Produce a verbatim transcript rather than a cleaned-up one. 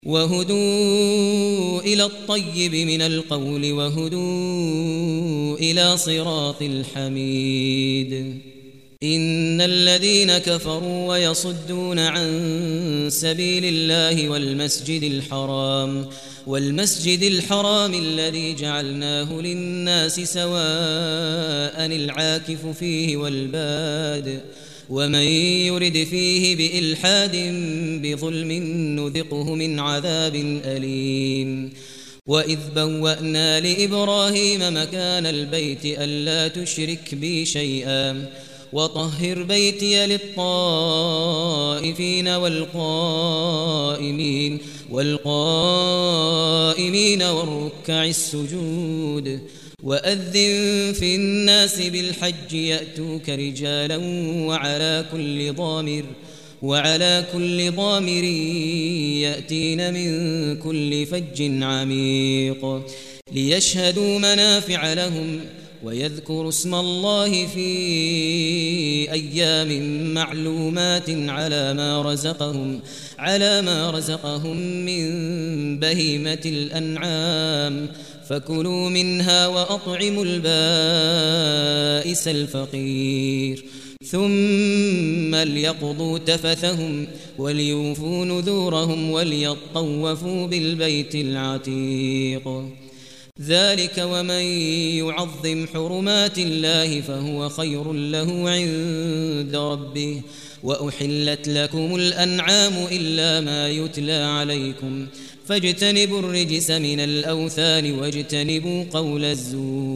وهدوا إلى الطيب من القول وهدوا إلى صراط الحميد. إن الذين كفروا ويصدون عن سبيل الله والمسجد الحرام والمسجد الحرام الذي جعلناه للناس سواء العاكف فيه والباد ومن يرد فيه بإلحاد بظلم نذقه من عذاب أليم. وإذ بوأنا لإبراهيم مكان البيت ألا تشرك بي شيئا وطهر بيتي للطائفين والقائمين والقائمين والركع السجود. وأذن في الناس بالحج يأتوك رجالا وعلى كل ضامر وعلى كل ضامر يأتين من كل فج عميق ليشهدوا منافع لهم ويذكروا اسم الله في أيام معلومات على ما رزقهم على ما رزقهم من بهيمة الأنعام فكلوا منها وأطعموا البائس الفقير ثم ليقضوا تفثهم وليوفوا نذورهم وليطوفوا بالبيت العتيق. ذلك ومن يعظم حرمات الله فهو خير له عند ربه. وأحلت لكم الأنعام إلا ما يتلى عليكم فاجتنبوا الرجس من الأوثان واجتنبوا قول الزور.